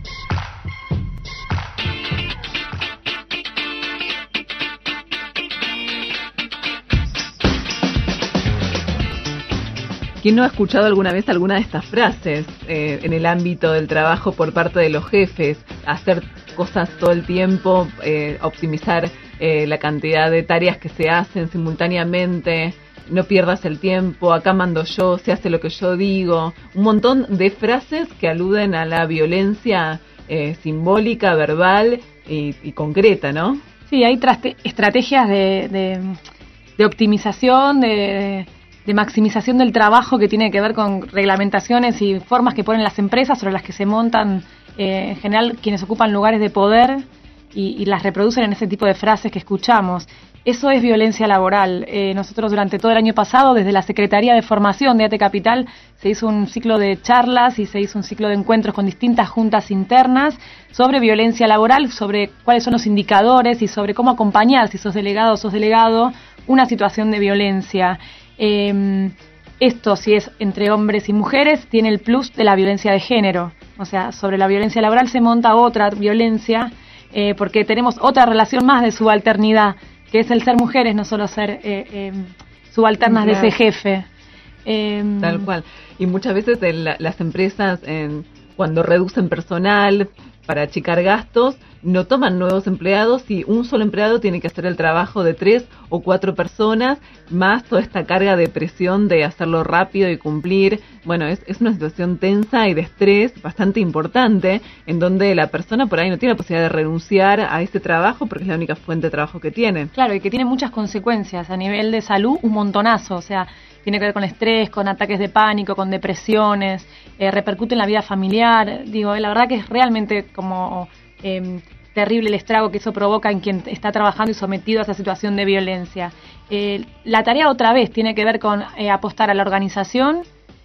¿Quién no ha escuchado alguna vez alguna de estas frases eh, en el ámbito del trabajo por parte de los jefes? Hacer cosas todo el tiempo, eh, optimizar eh, la cantidad de tareas que se hacen simultáneamente, no pierdas el tiempo, acá mando yo, se hace lo que yo digo. Un montón de frases que aluden a la violencia eh, simbólica, verbal y, y concreta, ¿no? Sí, hay traste- estrategias de, de, de optimización, de, de maximización del trabajo que tiene que ver con reglamentaciones y formas que ponen las empresas sobre las que se montan eh, en general quienes ocupan lugares de poder y, y las reproducen en ese tipo de frases que escuchamos. Eso es violencia laboral. Eh, nosotros durante todo el año pasado, desde la Secretaría de Formación de ATE Capital, se hizo un ciclo de charlas y se hizo un ciclo de encuentros con distintas juntas internas sobre violencia laboral, sobre cuáles son los indicadores y sobre cómo acompañar, si sos delegado o sos delegado, una situación de violencia. Eh, esto, si es entre hombres y mujeres, tiene el plus de la violencia de género. O sea, sobre la violencia laboral se monta otra violencia, eh, porque tenemos otra relación más de subalternidad, que es el ser mujeres, no solo ser eh, eh, subalternas claro. de ese jefe. Eh, Tal cual. Y muchas veces en la, las empresas, en, cuando reducen personal para achicar gastos, no toman nuevos empleados y un solo empleado tiene que hacer el trabajo de tres o cuatro personas, más toda esta carga de presión de hacerlo rápido y cumplir. Bueno, es, es una situación tensa y de estrés bastante importante, en donde la persona por ahí no tiene la posibilidad de renunciar a ese trabajo porque es la única fuente de trabajo que tiene. Claro, y que tiene muchas consecuencias a nivel de salud, un montonazo, o sea, tiene que ver con estrés, con ataques de pánico, con depresiones, eh, repercute en la vida familiar. Digo, la verdad que es realmente como eh, terrible el estrago que eso provoca en quien está trabajando y sometido a esa situación de violencia. Eh, la tarea otra vez tiene que ver con eh, apostar a la organización,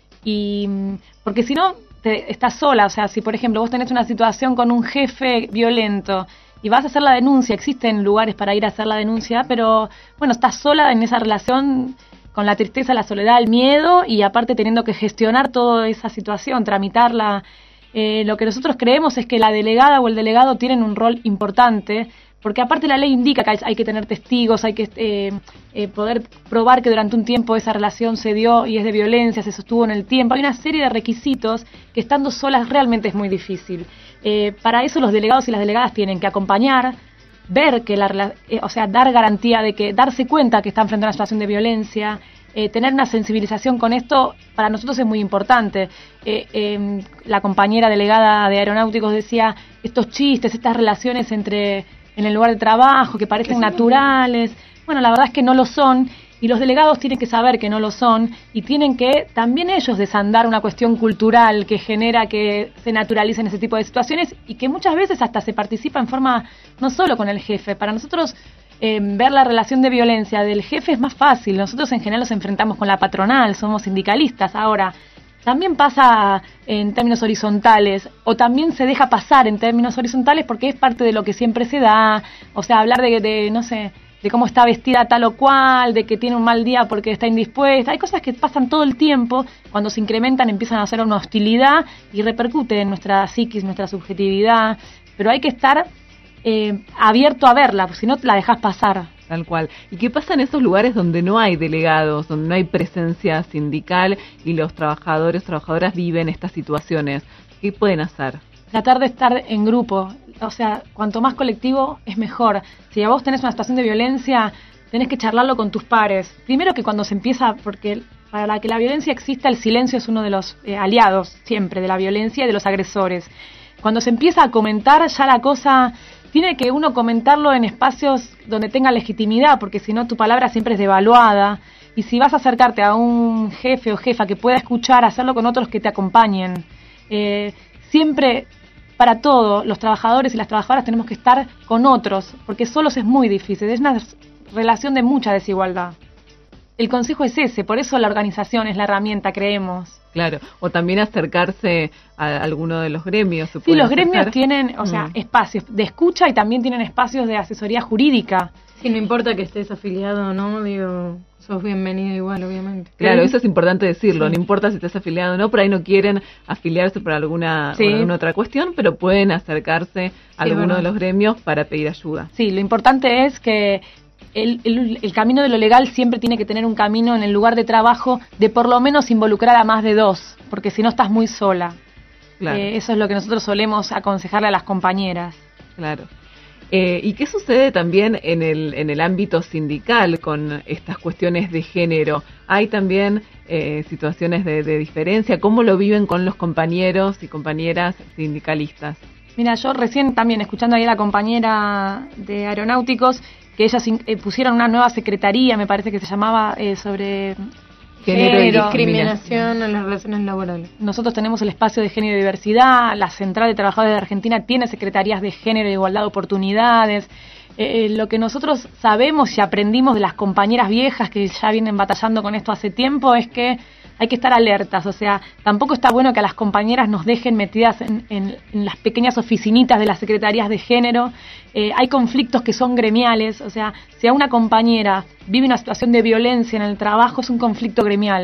y porque si no, te, estás sola. O sea, si por ejemplo vos tenés una situación con un jefe violento y vas a hacer la denuncia, existen lugares para ir a hacer la denuncia, pero bueno, estás sola en esa relación, con la tristeza, la soledad, el miedo, y aparte teniendo que gestionar toda esa situación, tramitarla. Eh, lo que nosotros creemos es que la delegada o el delegado tienen un rol importante, porque aparte la ley indica que hay, hay que tener testigos, hay que eh, eh, poder probar que durante un tiempo esa relación se dio y es de violencia, se sostuvo en el tiempo. Hay una serie de requisitos que estando solas realmente es muy difícil. Eh, para eso los delegados y las delegadas tienen que acompañar, ver que la, eh, o sea, dar garantía de que, darse cuenta que están frente a una situación de violencia, eh, tener una sensibilización con esto, para nosotros es muy importante. Eh, eh, la compañera delegada de Aeronáuticos decía, estos chistes, estas relaciones entre en el lugar de trabajo que parecen naturales, bueno, la verdad es que no lo son, y los delegados tienen que saber que no lo son, y tienen que también ellos desandar una cuestión cultural que genera que se naturalicen ese tipo de situaciones, y que muchas veces hasta se participa en forma, no solo con el jefe. Para nosotros eh, ver la relación de violencia del jefe es más fácil. Nosotros en general nos enfrentamos con la patronal, somos sindicalistas. Ahora, también pasa en términos horizontales, o también se deja pasar en términos horizontales porque es parte de lo que siempre se da. O sea, hablar de, de no sé, de cómo está vestida tal o cual, de que tiene un mal día porque está indispuesta. Hay cosas que pasan todo el tiempo, cuando se incrementan empiezan a hacer una hostilidad y repercute en nuestra psiquis, nuestra subjetividad, pero hay que estar eh, abierto a verla, porque si no la dejas pasar. Tal cual. ¿Y qué pasa en esos lugares donde no hay delegados, donde no hay presencia sindical y los trabajadores, trabajadoras viven estas situaciones? ¿Qué pueden hacer? Tratar de estar en grupo. O sea, cuanto más colectivo es mejor. Si a vos tenés una situación de violencia, tenés que charlarlo con tus pares. Primero que cuando se empieza, porque para que la violencia exista, el silencio es uno de los eh, aliados siempre de la violencia y de los agresores. Cuando se empieza a comentar, ya la cosa tiene que uno comentarlo en espacios donde tenga legitimidad, porque si no tu palabra siempre es devaluada. Y si vas a acercarte a un jefe o jefa que pueda escuchar, hacerlo con otros que te acompañen. Eh, siempre... Para todo, los trabajadores y las trabajadoras tenemos que estar con otros, porque solos es muy difícil, es una relación de mucha desigualdad. El consejo es ese, por eso la organización es la herramienta, creemos. Claro, o también acercarse a alguno de los gremios. Sí, los gremios acercar. tienen, o sea, mm. espacios de escucha y también tienen espacios de asesoría jurídica. Sí, no importa que estés afiliado o no, digo, sos bienvenido igual, obviamente. Claro, eso es importante decirlo, sí. No importa si estás afiliado o no, por ahí no quieren afiliarse por alguna, sí. por alguna otra cuestión, pero pueden acercarse a sí, alguno bueno. de los gremios para pedir ayuda. Sí, lo importante es que el, el, el camino de lo legal siempre tiene que tener un camino en el lugar de trabajo de por lo menos involucrar a más de dos, porque si no estás muy sola. Claro. Eh, eso es lo que nosotros solemos aconsejarle a las compañeras. Claro. Eh, ¿Y qué sucede también en el en el ámbito sindical con estas cuestiones de género? ¿Hay también eh, situaciones de, de diferencia? ¿Cómo lo viven con los compañeros y compañeras sindicalistas? Mira, yo recién también, escuchando ahí a la compañera de Aeronáuticos, que ellas eh, pusieron una nueva secretaría, me parece que se llamaba, eh, sobre... Género, género y discriminación en las relaciones laborales. Nosotros tenemos el espacio de género y diversidad, la Central de Trabajadores de Argentina tiene secretarías de género y igualdad de oportunidades. Eh, lo que nosotros sabemos y aprendimos de las compañeras viejas que ya vienen batallando con esto hace tiempo es que hay que estar alertas, o sea, tampoco está bueno que a las compañeras nos dejen metidas en, en, en las pequeñas oficinitas de las secretarías de género. Eh, hay conflictos que son gremiales, o sea, si a una compañera vive una situación de violencia en el trabajo es un conflicto gremial.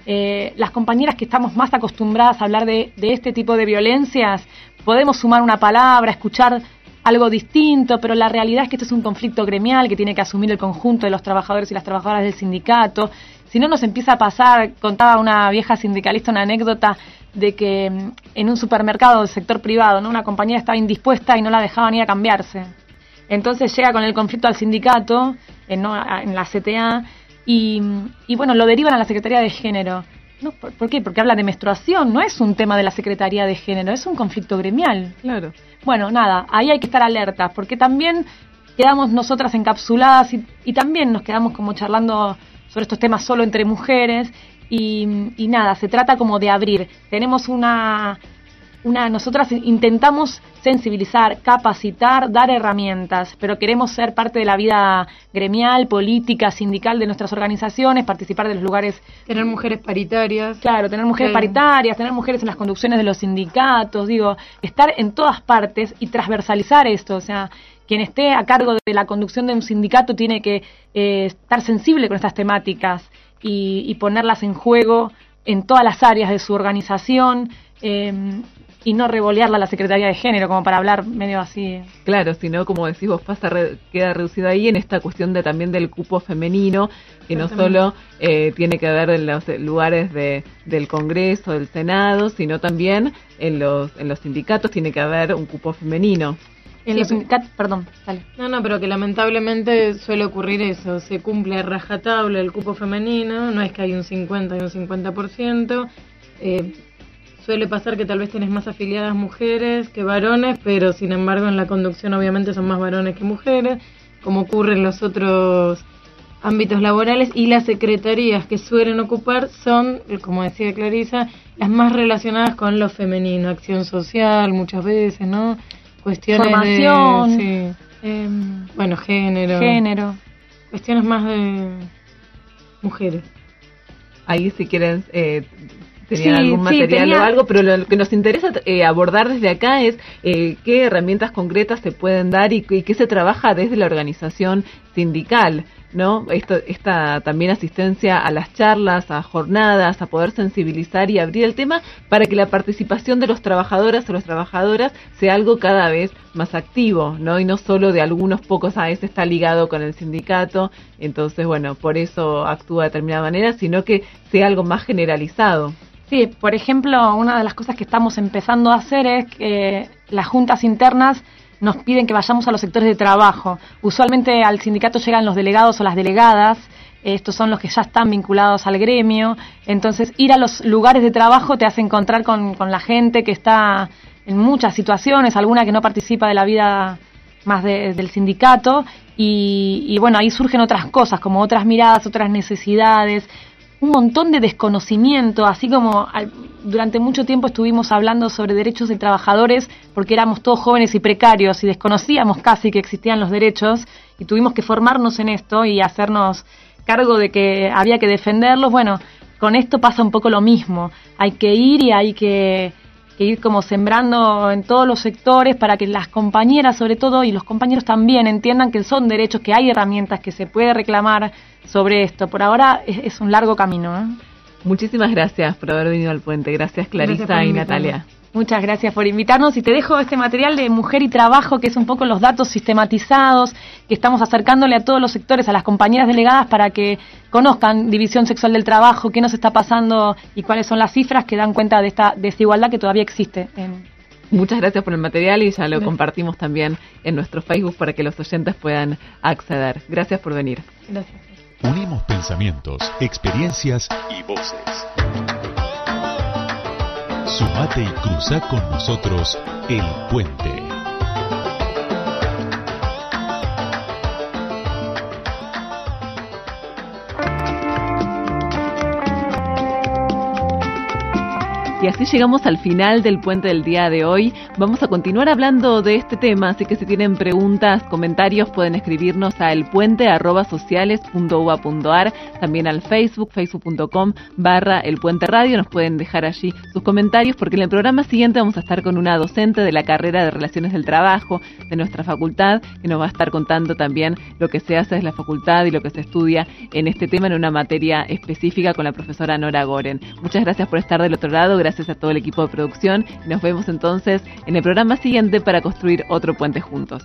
eh, las compañeras que estamos más acostumbradas a hablar de, de este tipo de violencias, podemos sumar una palabra, escuchar algo distinto, pero la realidad es que este es un conflicto gremial que tiene que asumir el conjunto de los trabajadores y las trabajadoras del sindicato. Si no nos empieza a pasar, contaba una vieja sindicalista una anécdota de que en un supermercado del sector privado, ¿no?, una compañera estaba indispuesta y no la dejaban ir a cambiarse. Entonces llega con el conflicto al sindicato, en, no, en la C T A, y, y bueno, lo derivan a la Secretaría de Género. No, ¿por, ¿Por qué? Porque habla de menstruación, no es un tema de la Secretaría de Género, es un conflicto gremial. Claro. Bueno, nada, ahí hay que estar alertas, porque también quedamos nosotras encapsuladas y, y también nos quedamos como charlando sobre estos temas solo entre mujeres y, y nada, se trata como de abrir. Tenemos una... Una, nosotras intentamos sensibilizar, capacitar, dar herramientas, pero queremos ser parte de la vida gremial, política, sindical de nuestras organizaciones, participar de los lugares. Tener mujeres paritarias. Claro, tener mujeres Claro. paritarias, tener mujeres en las conducciones de los sindicatos, digo, estar en todas partes y transversalizar esto, o sea, quien esté a cargo de la conducción de un sindicato tiene que eh, estar sensible con estas temáticas y, y ponerlas en juego en todas las áreas de su organización. Eh, y no revolearla a la Secretaría de Género como para hablar medio así. Claro, sino como decís vos, pasa re- queda reducido ahí en esta cuestión de también del cupo femenino, que no solo eh, tiene que ver en los lugares de, del Congreso, del Senado, sino también en los en los sindicatos tiene que haber un cupo femenino. En Sí, los sindicatos, perdón, dale. No, no, pero que lamentablemente suele ocurrir eso, se cumple a rajatabla el cupo femenino, no es que hay un cincuenta y un cincuenta por ciento, eh, suele pasar que tal vez tenés más afiliadas mujeres que varones, pero sin embargo en la conducción obviamente son más varones que mujeres, como ocurre en los otros ámbitos laborales, y las secretarías que suelen ocupar son, como decía Clarisa, las más relacionadas con lo femenino, acción social muchas veces, ¿no? Cuestiones Formación, de... Sí. eh, Bueno, género. género. Cuestiones más de mujeres. Ahí si quieren... Eh, tenían Sí, algún sí, material tenía- o algo, pero lo que nos interesa eh, abordar desde acá es eh, qué herramientas concretas se pueden dar y, y qué se trabaja desde la organización sindical, ¿no? Esto, esta también asistencia a las charlas, a jornadas, a poder sensibilizar y abrir el tema para que la participación de los trabajadores o las trabajadoras sea algo cada vez más activo, ¿no? Y no solo de algunos pocos, a veces está ligado con el sindicato, entonces, bueno, por eso actúa de determinada manera, sino que sea algo más generalizado. Sí, por ejemplo, una de las cosas que estamos empezando a hacer es que las juntas internas nos piden que vayamos a los sectores de trabajo. Usualmente al sindicato llegan los delegados o las delegadas, estos son los que ya están vinculados al gremio, entonces ir a los lugares de trabajo te hace encontrar con, con la gente que está en muchas situaciones, alguna que no participa de la vida más de, del sindicato, y, y bueno, ahí surgen otras cosas, como otras miradas, otras necesidades, un montón de desconocimiento, así como al, durante mucho tiempo estuvimos hablando sobre derechos de trabajadores porque éramos todos jóvenes y precarios y desconocíamos casi que existían los derechos y tuvimos que formarnos en esto y hacernos cargo de que había que defenderlos. Bueno, con esto pasa un poco lo mismo, hay que ir y hay que, que ir como sembrando en todos los sectores para que las compañeras sobre todo y los compañeros también entiendan que son derechos, que hay herramientas, que se puede reclamar sobre esto. Por ahora es, es un largo camino, ¿eh? Muchísimas gracias por haber venido al puente. Gracias, Clarisa Gracias por y invitarme. Natalia. Muchas gracias por invitarnos y te dejo este material de Mujer y Trabajo, que es un poco los datos sistematizados que estamos acercándole a todos los sectores, a las compañeras delegadas, para que conozcan división sexual del trabajo, qué nos está pasando y cuáles son las cifras que dan cuenta de esta desigualdad que todavía existe. En... Muchas gracias por el material y ya lo Gracias. compartimos también en nuestro Facebook para que los oyentes puedan acceder. Gracias por venir. Gracias. Unimos pensamientos, experiencias y voces. Sumate y cruza con nosotros el puente. Y así llegamos al final del puente del día de hoy. Vamos a continuar hablando de este tema, así que si tienen preguntas, comentarios, pueden escribirnos a elpuente arroba sociales punto u b a punto a r, también al Facebook, facebook punto com barra elpuente radio. Nos pueden dejar allí sus comentarios, porque en el programa siguiente vamos a estar con una docente de la carrera de Relaciones del Trabajo de nuestra facultad, que nos va a estar contando también lo que se hace desde la facultad y lo que se estudia en este tema en una materia específica con la profesora Nora Goren. Muchas gracias por estar del otro lado, gracias a todo el equipo de producción, y nos vemos entonces en el programa siguiente para construir otro puente juntos.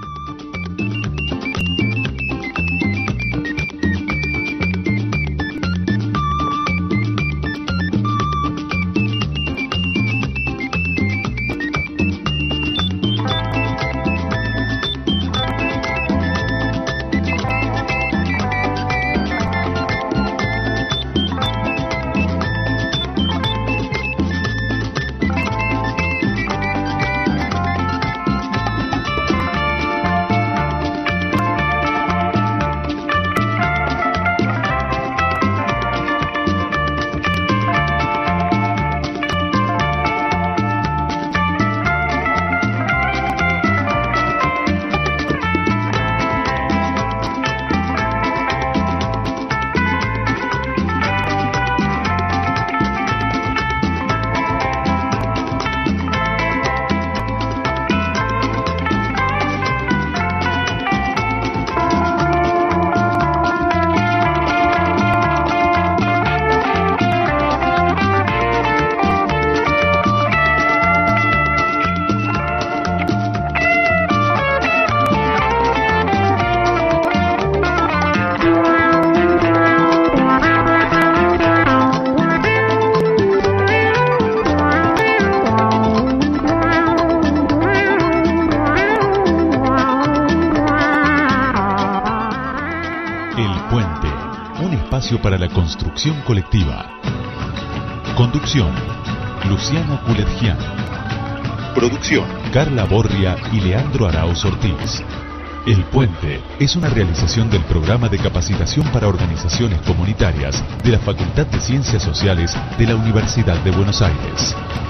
Para la construcción colectiva. Conducción: Luciano Culetgian. Producción: Carla Borria y Leandro Arauz Ortiz. El Puente es una realización del Programa de Capacitación para Organizaciones Comunitarias de la Facultad de Ciencias Sociales de la Universidad de Buenos Aires.